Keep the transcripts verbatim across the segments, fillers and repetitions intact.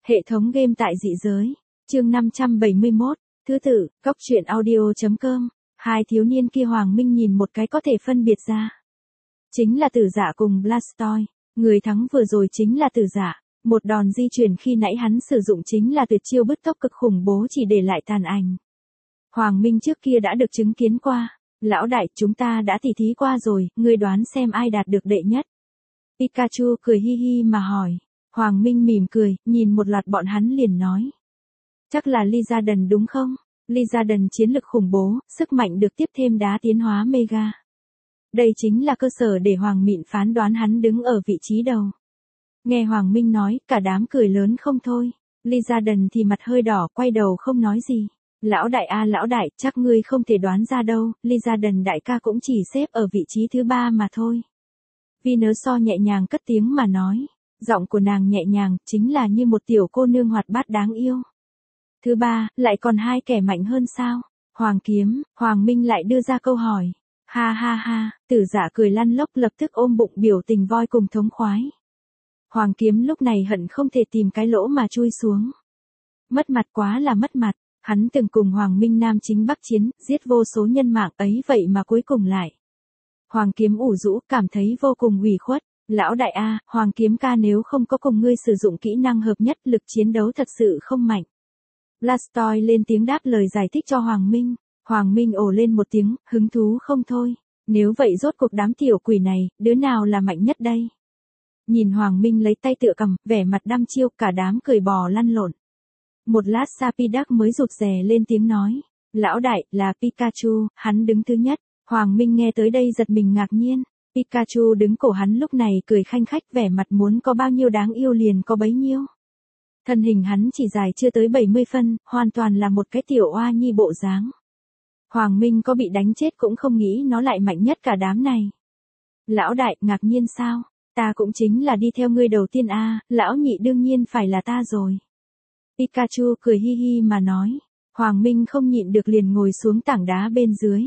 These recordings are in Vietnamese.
Hệ thống game tại dị giới. Chương năm trăm bảy mươi mốt. Thứ tự, Cóc truyện audio.com. Hai thiếu niên kia Hoàng Minh nhìn một cái có thể phân biệt ra. Chính là Tử Dạ cùng Blastoise. Người thắng vừa rồi chính là Tử Dạ. Một đòn di chuyển khi nãy hắn sử dụng chính là tuyệt chiêu bứt tốc cực khủng bố chỉ để lại tàn ảnh. Hoàng Minh trước kia đã được chứng kiến qua. Lão đại, chúng ta đã tỉ thí qua rồi, ngươi đoán xem ai đạt được đệ nhất. Pikachu cười hi hi mà hỏi. Hoàng Minh mỉm cười, nhìn một loạt bọn hắn liền nói. Chắc là Lizardon đúng không? Lizardon chiến lực khủng bố, sức mạnh được tiếp thêm đá tiến hóa Mega. Đây chính là cơ sở để Hoàng Mịn phán đoán hắn đứng ở vị trí đầu. Nghe Hoàng Minh nói, cả đám cười lớn không thôi. Lizardon thì mặt hơi đỏ, quay đầu không nói gì. Lão đại a lão đại, chắc ngươi không thể đoán ra đâu, Lizardon đại ca cũng chỉ xếp ở vị trí thứ ba mà thôi. Venusaur nhẹ nhàng cất tiếng mà nói. Giọng của nàng nhẹ nhàng, chính là như một tiểu cô nương hoạt bát đáng yêu. Thứ ba, lại còn hai kẻ mạnh hơn sao? Hoàng Kiếm, Hoàng Minh lại đưa ra câu hỏi. Ha ha ha, Tử Dạ cười lăn lóc lập tức ôm bụng biểu tình voi cùng thống khoái. Hoàng Kiếm lúc này hận không thể tìm cái lỗ mà chui xuống. Mất mặt quá là mất mặt, hắn từng cùng Hoàng Minh Nam chính bắc chiến, giết vô số nhân mạng ấy vậy mà cuối cùng lại. Hoàng Kiếm ủ rũ cảm thấy vô cùng ủy khuất. Lão đại A, Hoàng Kiếm ca nếu không có cùng ngươi sử dụng kỹ năng hợp nhất lực chiến đấu thật sự không mạnh. Blastoise lên tiếng đáp lời giải thích cho Hoàng Minh. Hoàng Minh ồ lên một tiếng, hứng thú không thôi. Nếu vậy rốt cuộc đám tiểu quỷ này, đứa nào là mạnh nhất đây? Nhìn Hoàng Minh lấy tay tựa cầm, vẻ mặt đăm chiêu, cả đám cười bò lăn lộn. Một lát Sapidac mới rụt rè lên tiếng nói. Lão đại, là Pikachu, hắn đứng thứ nhất. Hoàng Minh nghe tới đây giật mình ngạc nhiên. Pikachu đứng cổ hắn lúc này cười khanh khách vẻ mặt muốn có bao nhiêu đáng yêu liền có bấy nhiêu. Thân hình hắn chỉ dài chưa tới bảy mươi phân, hoàn toàn là một cái tiểu oa nhi bộ dáng. Hoàng Minh có bị đánh chết cũng không nghĩ nó lại mạnh nhất cả đám này. Lão đại, ngạc nhiên sao? Ta cũng chính là đi theo ngươi đầu tiên a, lão nhị đương nhiên phải là ta rồi. Pikachu cười hi hi mà nói. Hoàng Minh không nhịn được liền ngồi xuống tảng đá bên dưới.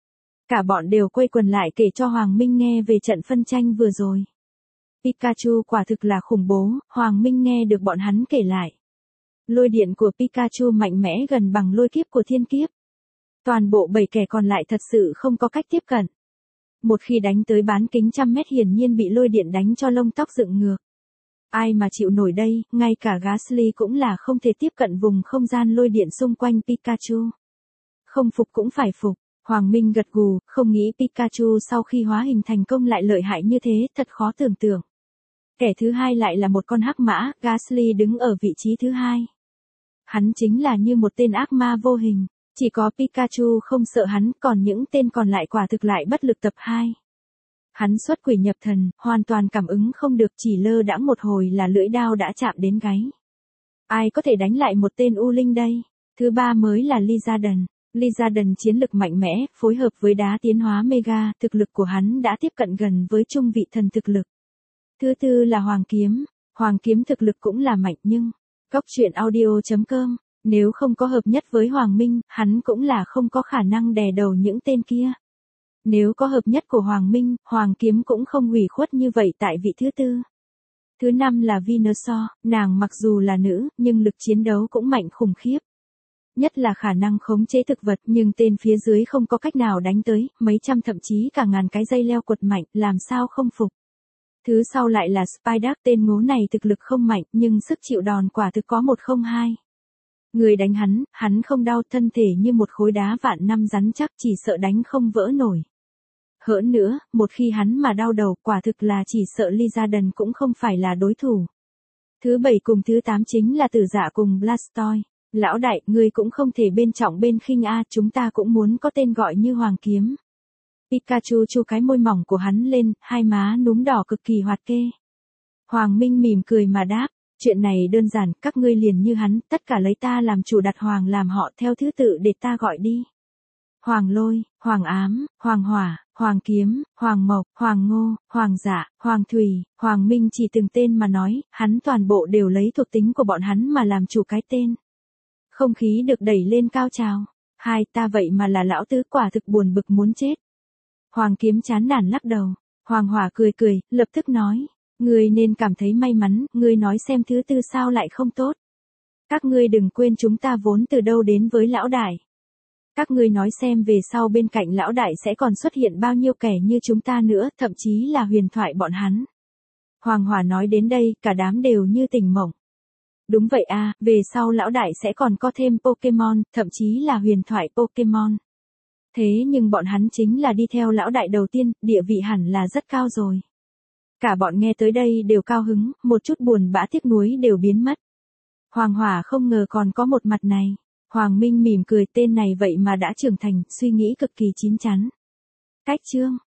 Cả bọn đều quây quần lại kể cho Hoàng Minh nghe về trận phân tranh vừa rồi. Pikachu quả thực là khủng bố, Hoàng Minh nghe được bọn hắn kể lại. Lôi điện của Pikachu mạnh mẽ gần bằng lôi kiếp của thiên kiếp. Toàn bộ bảy kẻ còn lại thật sự không có cách tiếp cận. Một khi đánh tới bán kính trăm mét hiển nhiên bị lôi điện đánh cho lông tóc dựng ngược. Ai mà chịu nổi đây, ngay cả Gastly cũng là không thể tiếp cận vùng không gian lôi điện xung quanh Pikachu. Không phục cũng phải phục. Hoàng Minh gật gù, không nghĩ Pikachu sau khi hóa hình thành công lại lợi hại như thế, thật khó tưởng tượng. Kẻ thứ hai lại là một con hắc mã, Gastly đứng ở vị trí thứ hai. Hắn chính là như một tên ác ma vô hình, chỉ có Pikachu không sợ hắn, còn những tên còn lại quả thực lại bất lực tập hai. Hắn xuất quỷ nhập thần, hoàn toàn cảm ứng không được, chỉ lơ đãng một hồi là lưỡi đao đã chạm đến gáy. Ai có thể đánh lại một tên U Linh đây? Thứ ba mới là Lizardon. Lizardon chiến lực mạnh mẽ, phối hợp với đá tiến hóa Mega, thực lực của hắn đã tiếp cận gần với trung vị thần thực lực. Thứ tư là Hoàng Kiếm. Hoàng Kiếm thực lực cũng là mạnh nhưng, Cóc truyện audio.com, nếu không có hợp nhất với Hoàng Minh, hắn cũng là không có khả năng đè đầu những tên kia. Nếu có hợp nhất của Hoàng Minh, Hoàng Kiếm cũng không hủy khuất như vậy tại vị thứ tư. Thứ năm là Venusaur, nàng mặc dù là nữ, nhưng lực chiến đấu cũng mạnh khủng khiếp. Nhất là khả năng khống chế thực vật, nhưng tên phía dưới không có cách nào đánh tới, mấy trăm thậm chí cả ngàn cái dây leo quật mạnh, làm sao không phục. Thứ sau lại là Spider, tên ngố này thực lực không mạnh, nhưng sức chịu đòn quả thực có một không hai. Người đánh hắn, hắn không đau, thân thể như một khối đá vạn năm rắn chắc, chỉ sợ đánh không vỡ nổi. Hơn nữa, một khi hắn mà đau đầu, quả thực là chỉ sợ Lizardon cũng không phải là đối thủ. Thứ bảy cùng thứ tám chính là Tử Dạ cùng Blastoise. Lão đại, ngươi cũng không thể bên trọng bên khinh a, chúng ta cũng muốn có tên gọi như Hoàng Kiếm. Pikachu chu cái môi mỏng của hắn lên, hai má núm đỏ cực kỳ hoạt kê. Hoàng Minh mỉm cười mà đáp, chuyện này đơn giản, các ngươi liền như hắn, tất cả lấy ta làm chủ đặt Hoàng làm họ theo thứ tự để ta gọi đi. Hoàng Lôi, Hoàng Ám, Hoàng Hỏa, Hoàng Kiếm, Hoàng Mộc, Hoàng Ngô, Hoàng Dạ, Hoàng Thủy, Hoàng Minh chỉ từng tên mà nói, hắn toàn bộ đều lấy thuộc tính của bọn hắn mà làm chủ cái tên. Không khí được đẩy lên cao trào. Hai, ta vậy mà là lão tứ, quả thực buồn bực muốn chết. Hoàng Kiếm chán nản lắc đầu. Hoàng Hỏa cười cười, lập tức nói. Ngươi nên cảm thấy may mắn, ngươi nói xem thứ tư sao lại không tốt. Các ngươi đừng quên chúng ta vốn từ đâu đến với lão đại. Các ngươi nói xem về sau bên cạnh lão đại sẽ còn xuất hiện bao nhiêu kẻ như chúng ta nữa, thậm chí là huyền thoại bọn hắn. Hoàng Hỏa nói đến đây, cả đám đều như tỉnh mộng. Đúng vậy à, về sau lão đại sẽ còn có thêm Pokemon, thậm chí là huyền thoại Pokemon. Thế nhưng bọn hắn chính là đi theo lão đại đầu tiên, địa vị hẳn là rất cao rồi. Cả bọn nghe tới đây đều cao hứng, một chút buồn bã tiếc nuối đều biến mất. Hoàng Hỏa không ngờ còn có một mặt này. Hoàng Minh mỉm cười, tên này vậy mà đã trưởng thành, suy nghĩ cực kỳ chín chắn. Cách chương